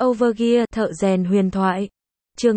Overgear, thợ rèn huyền thoại. Chương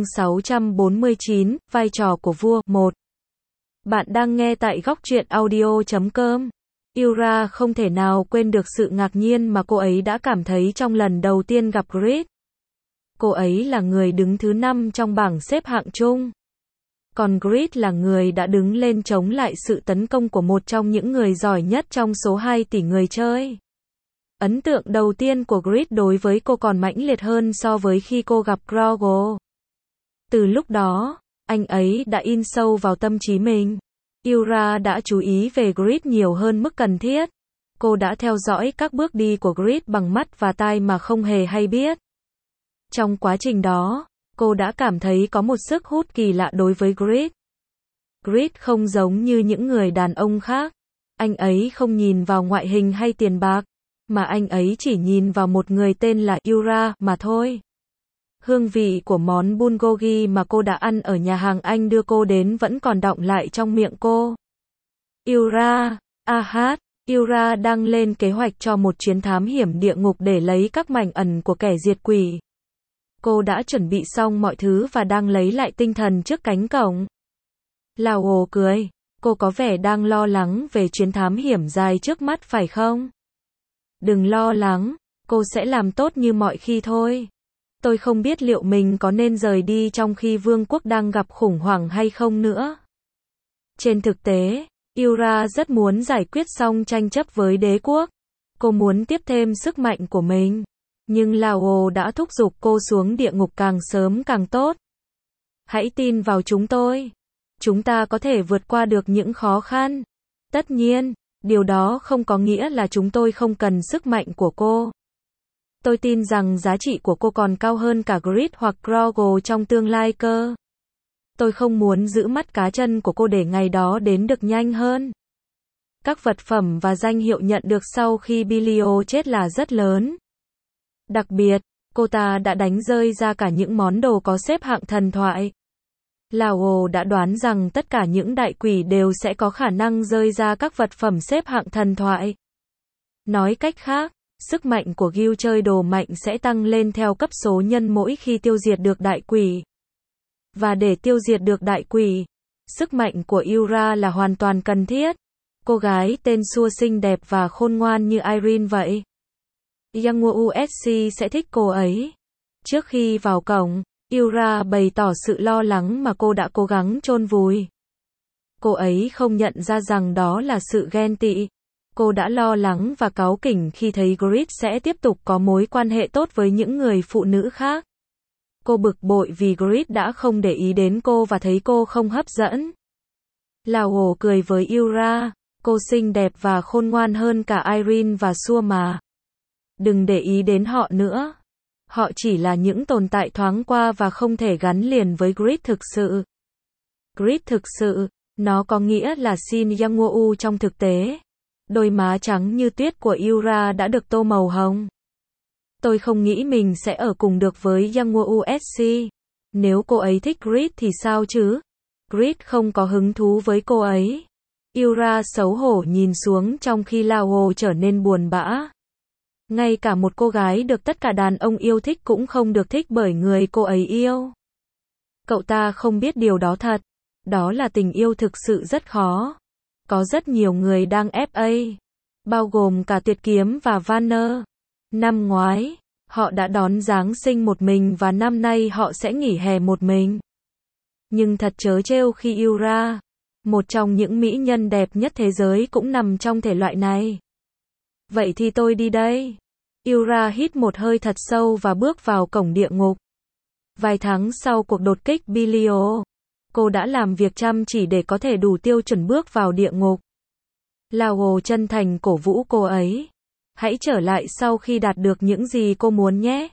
649, vai trò của vua. 1. Bạn đang nghe tại góc truyện audio.com. Yura không thể nào quên được sự ngạc nhiên mà cô ấy đã cảm thấy trong lần đầu tiên gặp Grid. Cô ấy là người đứng thứ 5 trong bảng xếp hạng chung. Còn Grid là người đã đứng lên chống lại sự tấn công của một trong những người giỏi nhất trong số 2 tỷ người chơi. Ấn tượng đầu tiên của Grid đối với cô còn mãnh liệt hơn so với khi cô gặp Grogle. Từ lúc đó, anh ấy đã in sâu vào tâm trí mình. Yura đã chú ý về Grid nhiều hơn mức cần thiết. Cô đã theo dõi các bước đi của Grid bằng mắt và tai mà không hề hay biết. Trong quá trình đó, cô đã cảm thấy có một sức hút kỳ lạ đối với Grid. Grid không giống như những người đàn ông khác. Anh ấy không nhìn vào ngoại hình hay tiền bạc, mà anh ấy chỉ nhìn vào một người tên là Yura mà thôi. Hương vị của món bulgogi mà cô đã ăn ở nhà hàng anh đưa cô đến vẫn còn đọng lại trong miệng cô. Yura, Yura đang lên kế hoạch cho một chuyến thám hiểm địa ngục để lấy các mảnh ẩn của kẻ diệt quỷ. Cô đã chuẩn bị xong mọi thứ và đang lấy lại tinh thần trước cánh cổng. Lao cười, cô có vẻ đang lo lắng về chuyến thám hiểm dài trước mắt phải không? Đừng lo lắng, cô sẽ làm tốt như mọi khi thôi. Tôi không biết liệu mình có nên rời đi trong khi vương quốc đang gặp khủng hoảng hay không nữa. Trên thực tế, Yura rất muốn giải quyết xong tranh chấp với đế quốc. Cô muốn tiếp thêm sức mạnh của mình. Nhưng Lao đã thúc giục cô xuống địa ngục càng sớm càng tốt. Hãy tin vào chúng tôi. Chúng ta có thể vượt qua được những khó khăn. Tất nhiên, điều đó không có nghĩa là chúng tôi không cần sức mạnh của cô. Tôi tin rằng giá trị của cô còn cao hơn cả Grid hoặc Grogle trong tương lai cơ. Tôi không muốn giữ mắt cá chân của cô để ngày đó đến được nhanh hơn. Các vật phẩm và danh hiệu nhận được sau khi Bilio chết là rất lớn. Đặc biệt, cô ta đã đánh rơi ra cả những món đồ có xếp hạng thần thoại. Lao đã đoán rằng tất cả những đại quỷ đều sẽ có khả năng rơi ra các vật phẩm xếp hạng thần thoại. Nói cách khác, sức mạnh của guild chơi đồ mạnh sẽ tăng lên theo cấp số nhân mỗi khi tiêu diệt được đại quỷ. Và để tiêu diệt được đại quỷ, sức mạnh của Yura là hoàn toàn cần thiết. Cô gái tên Xua xinh đẹp và khôn ngoan như Irene vậy. Yangwoo USC sẽ thích cô ấy. Trước khi vào cổng, Yura bày tỏ sự lo lắng mà cô đã cố gắng chôn vùi. Cô ấy không nhận ra rằng đó là sự ghen tị. Cô đã lo lắng và cáu kỉnh khi thấy Grid sẽ tiếp tục có mối quan hệ tốt với những người phụ nữ khác. Cô bực bội vì Grid đã không để ý đến cô và thấy cô không hấp dẫn. Lao cười với Yura, cô xinh đẹp và khôn ngoan hơn cả Irene và Xua mà. Đừng để ý đến họ nữa. Họ chỉ là những tồn tại thoáng qua và không thể gắn liền với Grid thực sự. Grid thực sự, nó có nghĩa là Shin Yangwoo trong thực tế. Đôi má trắng như tuyết của Yura đã được tô màu hồng. Tôi không nghĩ mình sẽ ở cùng được với Yangwoo USC. Nếu cô ấy thích Grid thì sao chứ? Grid không có hứng thú với cô ấy. Yura xấu hổ nhìn xuống trong khi Lao trở nên buồn bã. Ngay cả một cô gái được tất cả đàn ông yêu thích cũng không được thích bởi người cô ấy yêu. Cậu ta không biết điều đó thật. Đó là tình yêu thực sự rất khó. Có rất nhiều người đang FA, bao gồm cả Tuyệt Kiếm và Vanner. Năm ngoái, họ đã đón Giáng sinh một mình và năm nay họ sẽ nghỉ hè một mình. Nhưng thật trớ trêu khi Yura, một trong những mỹ nhân đẹp nhất thế giới cũng nằm trong thể loại này. Vậy thì tôi đi đây. Yura hít một hơi thật sâu và bước vào cổng địa ngục. Vài tháng sau cuộc đột kích Bilio, cô đã làm việc chăm chỉ để có thể đủ tiêu chuẩn bước vào địa ngục. Lao chân thành cổ vũ cô ấy. Hãy trở lại sau khi đạt được những gì cô muốn nhé.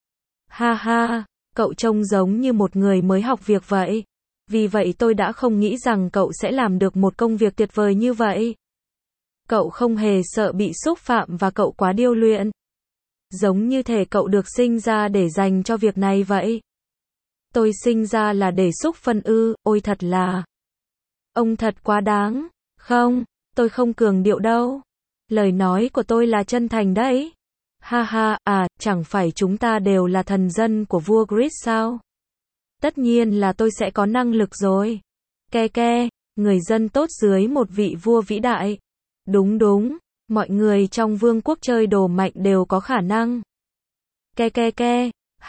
Ha ha, cậu trông giống như một người mới học việc vậy. Vì vậy tôi đã không nghĩ rằng cậu sẽ làm được một công việc tuyệt vời như vậy. Cậu không hề sợ bị xúc phạm và cậu quá điêu luyện. Giống như thể cậu được sinh ra để dành cho việc này vậy. Tôi sinh ra là để xúc phân ư, ôi thật là. Ông thật quá đáng. Không, tôi không cường điệu đâu. Lời nói của tôi là chân thành đấy. Ha ha, chẳng phải chúng ta đều là thần dân của vua Grid sao? Tất nhiên là tôi sẽ có năng lực rồi. Ke, người dân tốt dưới một vị vua vĩ đại. Đúng, mọi người trong vương quốc chơi đồ mạnh đều có khả năng. Ke,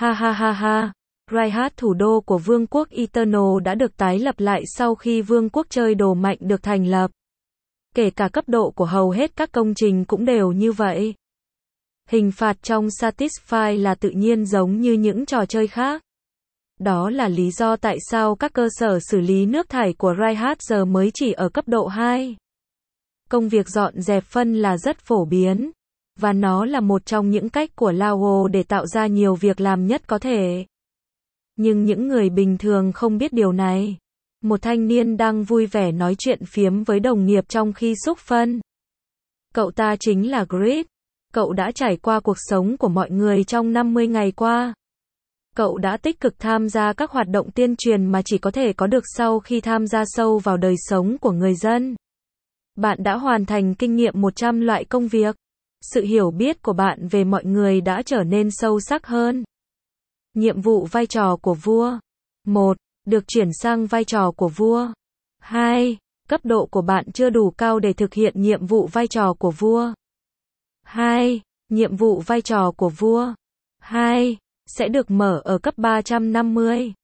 ha. Raihat, thủ đô của vương quốc Eternal đã được tái lập lại sau khi vương quốc chơi đồ mạnh được thành lập. Kể cả cấp độ của hầu hết các công trình cũng đều như vậy. Hình phạt trong Satisfy là tự nhiên giống như những trò chơi khác. Đó là lý do tại sao các cơ sở xử lý nước thải của Raihat giờ mới chỉ ở cấp độ 2. Công việc dọn dẹp phân là rất phổ biến, và nó là một trong những cách của Lao để tạo ra nhiều việc làm nhất có thể. Nhưng những người bình thường không biết điều này. Một thanh niên đang vui vẻ nói chuyện phiếm với đồng nghiệp trong khi xúc phân. Cậu ta chính là Grid. Cậu đã trải qua cuộc sống của mọi người trong 50 ngày qua. Cậu đã tích cực tham gia các hoạt động tuyên truyền mà chỉ có thể có được sau khi tham gia sâu vào đời sống của người dân. Bạn đã hoàn thành kinh nghiệm 100 loại công việc. Sự hiểu biết của bạn về mọi người đã trở nên sâu sắc hơn. Nhiệm vụ vai trò của vua. 1. Được chuyển sang vai trò của vua. 2. Cấp độ của bạn chưa đủ cao để thực hiện nhiệm vụ vai trò của vua. 2. Nhiệm vụ vai trò của vua. 2. Sẽ được mở ở cấp 350.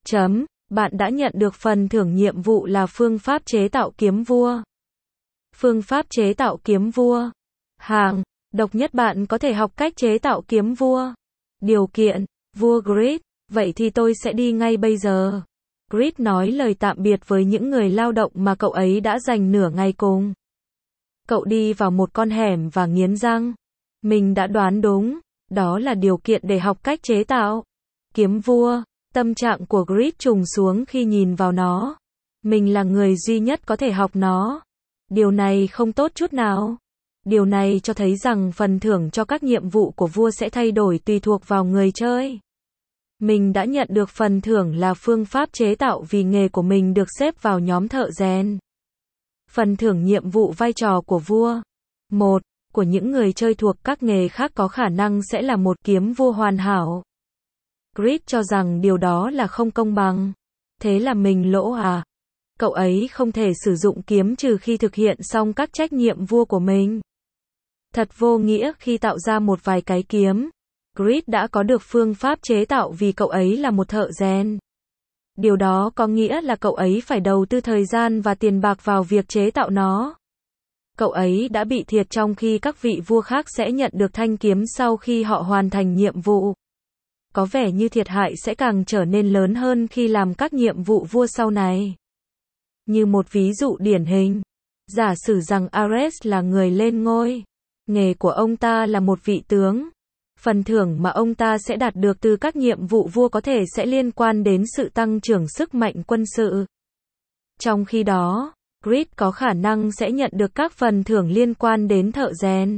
Bạn đã nhận được phần thưởng nhiệm vụ là phương pháp chế tạo kiếm vua. Phương pháp chế tạo kiếm vua. Hạng độc nhất, bạn có thể học cách chế tạo kiếm vua. Điều kiện, vua Grid, vậy thì tôi sẽ đi ngay bây giờ. Grid nói lời tạm biệt với những người lao động mà cậu ấy đã dành nửa ngày cùng. Cậu đi vào một con hẻm và nghiến răng. Mình đã đoán đúng, đó là điều kiện để học cách chế tạo kiếm vua. Tâm trạng của Grid trùng xuống khi nhìn vào nó. Mình là người duy nhất có thể học nó. Điều này không tốt chút nào. Điều này cho thấy rằng phần thưởng cho các nhiệm vụ của vua sẽ thay đổi tùy thuộc vào người chơi. Mình đã nhận được phần thưởng là phương pháp chế tạo vì nghề của mình được xếp vào nhóm thợ rèn. Phần thưởng nhiệm vụ vai trò của vua. 1. Của những người chơi thuộc các nghề khác có khả năng sẽ là một kiếm vua hoàn hảo. Grid cho rằng điều đó là không công bằng. Thế là mình lỗ à? Cậu ấy không thể sử dụng kiếm trừ khi thực hiện xong các trách nhiệm vua của mình. Thật vô nghĩa khi tạo ra một vài cái kiếm. Grid đã có được phương pháp chế tạo vì cậu ấy là một thợ rèn. Điều đó có nghĩa là cậu ấy phải đầu tư thời gian và tiền bạc vào việc chế tạo nó. Cậu ấy đã bị thiệt trong khi các vị vua khác sẽ nhận được thanh kiếm sau khi họ hoàn thành nhiệm vụ. Có vẻ như thiệt hại sẽ càng trở nên lớn hơn khi làm các nhiệm vụ vua sau này. Như một ví dụ điển hình, giả sử rằng Ares là người lên ngôi. Nghề của ông ta là một vị tướng. Phần thưởng mà ông ta sẽ đạt được từ các nhiệm vụ vua có thể sẽ liên quan đến sự tăng trưởng sức mạnh quân sự. Trong khi đó, Grid có khả năng sẽ nhận được các phần thưởng liên quan đến thợ rèn.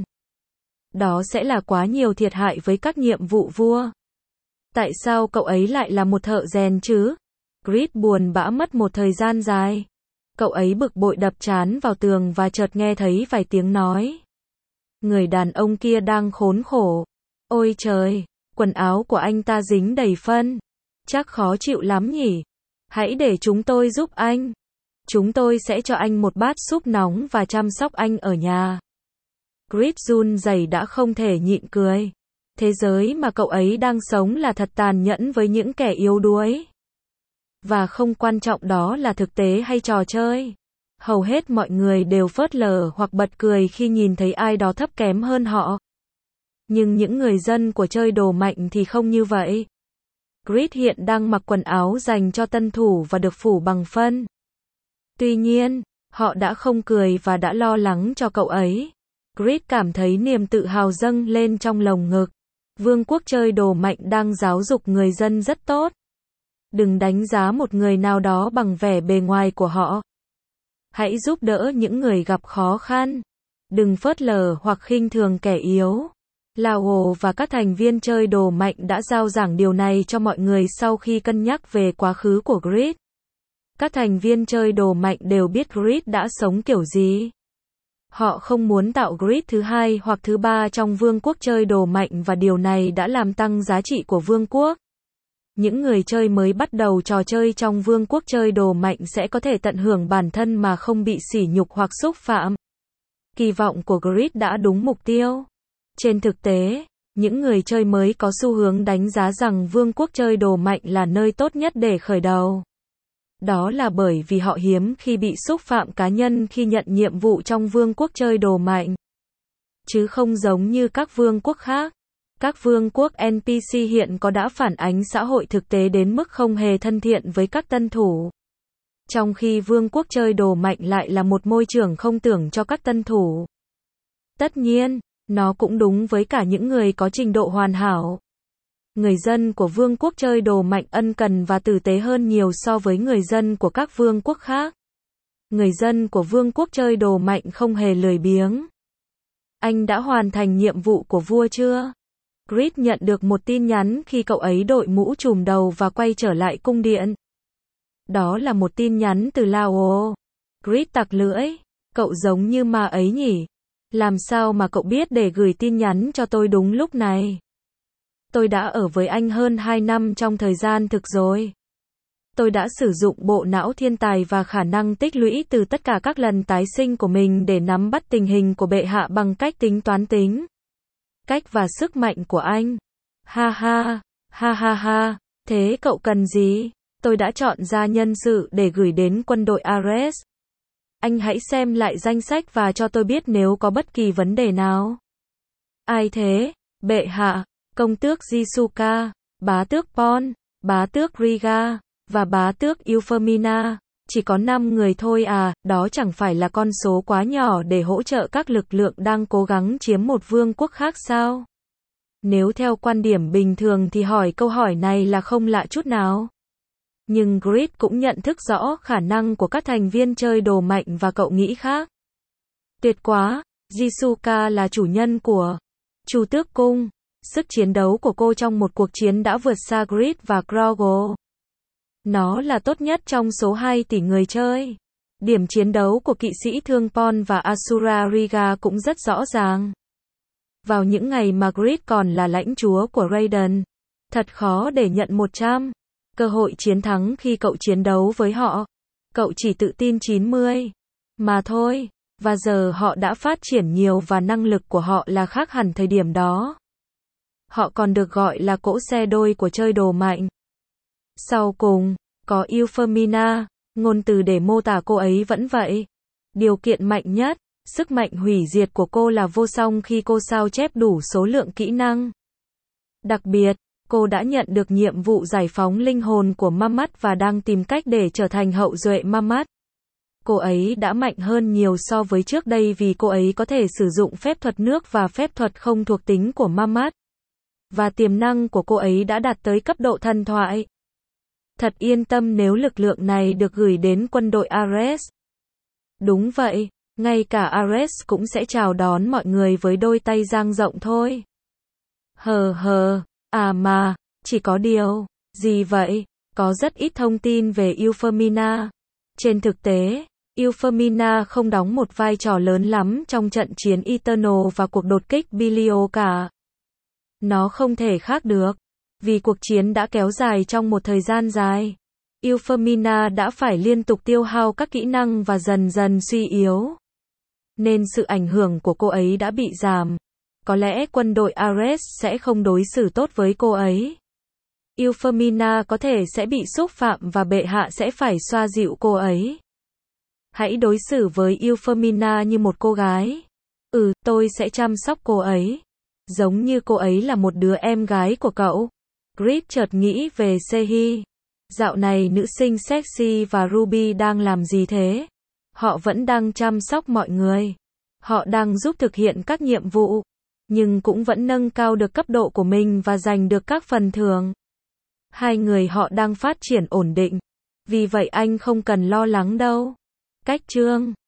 Đó sẽ là quá nhiều thiệt hại với các nhiệm vụ vua. Tại sao cậu ấy lại là một thợ rèn chứ? Grid buồn bã mất một thời gian dài. Cậu ấy bực bội đập trán vào tường và chợt nghe thấy vài tiếng nói. Người đàn ông kia đang khốn khổ. Ôi trời, quần áo của anh ta dính đầy phân. Chắc khó chịu lắm nhỉ? Hãy để chúng tôi giúp anh. Chúng tôi sẽ cho anh một bát súp nóng và chăm sóc anh ở nhà. Grid run rẩy đã không thể nhịn cười. Thế giới mà cậu ấy đang sống là thật tàn nhẫn với những kẻ yếu đuối. Và không quan trọng đó là thực tế hay trò chơi. Hầu hết mọi người đều phớt lờ hoặc bật cười khi nhìn thấy ai đó thấp kém hơn họ. Nhưng những người dân của chơi đồ mạnh thì không như vậy. Grid hiện đang mặc quần áo dành cho tân thủ và được phủ bằng phân. Tuy nhiên, họ đã không cười và đã lo lắng cho cậu ấy. Grid cảm thấy niềm tự hào dâng lên trong lồng ngực. Vương quốc chơi đồ mạnh đang giáo dục người dân rất tốt. Đừng đánh giá một người nào đó bằng vẻ bề ngoài của họ. Hãy giúp đỡ những người gặp khó khăn. Đừng phớt lờ hoặc khinh thường kẻ yếu. Lao và các thành viên chơi đồ mạnh đã giao giảng điều này cho mọi người sau khi cân nhắc về quá khứ của Grid. Các thành viên chơi đồ mạnh đều biết Grid đã sống kiểu gì. Họ không muốn tạo grid thứ hai hoặc thứ ba trong vương quốc chơi đồ mạnh và điều này đã làm tăng giá trị của vương quốc. Những người chơi mới bắt đầu trò chơi trong vương quốc chơi đồ mạnh sẽ có thể tận hưởng bản thân mà không bị sỉ nhục hoặc xúc phạm. Kỳ vọng của grid đã đúng mục tiêu. Trên thực tế, những người chơi mới có xu hướng đánh giá rằng vương quốc chơi đồ mạnh là nơi tốt nhất để khởi đầu. Đó là bởi vì họ hiếm khi bị xúc phạm cá nhân khi nhận nhiệm vụ trong vương quốc chơi đồ mạnh. Chứ không giống như các vương quốc khác. Các vương quốc NPC hiện có đã phản ánh xã hội thực tế đến mức không hề thân thiện với các tân thủ. Trong khi vương quốc chơi đồ mạnh lại là một môi trường không tưởng cho các tân thủ. Tất nhiên, nó cũng đúng với cả những người có trình độ hoàn hảo. Người dân của vương quốc chơi đồ mạnh ân cần và tử tế hơn nhiều so với người dân của các vương quốc khác. Người dân của vương quốc chơi đồ mạnh không hề lười biếng. Anh đã hoàn thành nhiệm vụ của vua chưa? Grid nhận được một tin nhắn khi cậu ấy đội mũ trùm đầu và quay trở lại cung điện. Đó là một tin nhắn từ Lao. Grid tặc lưỡi. Cậu giống như ma ấy nhỉ? Làm sao mà cậu biết để gửi tin nhắn cho tôi đúng lúc này? Tôi đã ở với anh hơn 2 năm trong thời gian thực rồi. Tôi đã sử dụng bộ não thiên tài và khả năng tích lũy từ tất cả các lần tái sinh của mình để nắm bắt tình hình của bệ hạ bằng cách tính toán tính. Cách và sức mạnh của anh. Ha ha, ha ha ha, thế cậu cần gì? Tôi đã chọn ra nhân sự để gửi đến quân đội Ares. Anh hãy xem lại danh sách và cho tôi biết nếu có bất kỳ vấn đề nào. Ai thế? Bệ hạ, công tước Jisuka, bá tước Pon, bá tước Riga, và bá tước Euphemina. Chỉ có 5 người thôi à, đó chẳng phải là con số quá nhỏ để hỗ trợ các lực lượng đang cố gắng chiếm một vương quốc khác sao? Nếu theo quan điểm bình thường thì hỏi câu hỏi này là không lạ chút nào. Nhưng Grid cũng nhận thức rõ khả năng của các thành viên chơi đồ mạnh và cậu nghĩ khác. Tuyệt quá, Jisuka là chủ nhân của Chu Tước Cung. Sức chiến đấu của cô trong một cuộc chiến đã vượt xa Grid và Grogle. Nó là tốt nhất trong số 2 tỷ người chơi. Điểm chiến đấu của kỵ sĩ thương Pon và Asura Riga cũng rất rõ ràng. Vào những ngày mà Grid còn là lãnh chúa của Raiden, thật khó để nhận 100 cơ hội chiến thắng khi cậu chiến đấu với họ. Cậu chỉ tự tin 90 mà thôi, và giờ họ đã phát triển nhiều và năng lực của họ là khác hẳn thời điểm đó. Họ còn được gọi là cỗ xe đôi của chơi đồ mạnh. Sau cùng, có Euphemina, ngôn từ để mô tả cô ấy vẫn vậy. Điều kiện mạnh nhất, sức mạnh hủy diệt của cô là vô song khi cô sao chép đủ số lượng kỹ năng. Đặc biệt, cô đã nhận được nhiệm vụ giải phóng linh hồn của Mamat và đang tìm cách để trở thành hậu duệ Mamat. Cô ấy đã mạnh hơn nhiều so với trước đây vì cô ấy có thể sử dụng phép thuật nước và phép thuật không thuộc tính của Mamat. Và tiềm năng của cô ấy đã đạt tới cấp độ thần thoại. Thật yên tâm nếu lực lượng này được gửi đến quân đội Ares. Đúng vậy, ngay cả Ares cũng sẽ chào đón mọi người với đôi tay dang rộng thôi. À mà, chỉ có điều, gì vậy? Có rất ít thông tin về Euphemina. Trên thực tế, Euphemina không đóng một vai trò lớn lắm trong trận chiến Eternal và cuộc đột kích Belial cả. Nó không thể khác được. Vì cuộc chiến đã kéo dài trong một thời gian dài. Euphemina đã phải liên tục tiêu hao các kỹ năng và dần dần suy yếu. Nên sự ảnh hưởng của cô ấy đã bị giảm. Có lẽ quân đội Ares sẽ không đối xử tốt với cô ấy. Euphemina có thể sẽ bị xúc phạm và bệ hạ sẽ phải xoa dịu cô ấy. Hãy đối xử với Euphemina như một cô gái. Tôi sẽ chăm sóc cô ấy. Giống như cô ấy là một đứa em gái của cậu. Grid chợt nghĩ về Sehi. Dạo này nữ sinh sexy và Ruby đang làm gì thế? Họ vẫn đang chăm sóc mọi người. Họ đang giúp thực hiện các nhiệm vụ. Nhưng cũng vẫn nâng cao được cấp độ của mình và giành được các phần thưởng. Hai người họ đang phát triển ổn định. Vì vậy anh không cần lo lắng đâu. Cách chương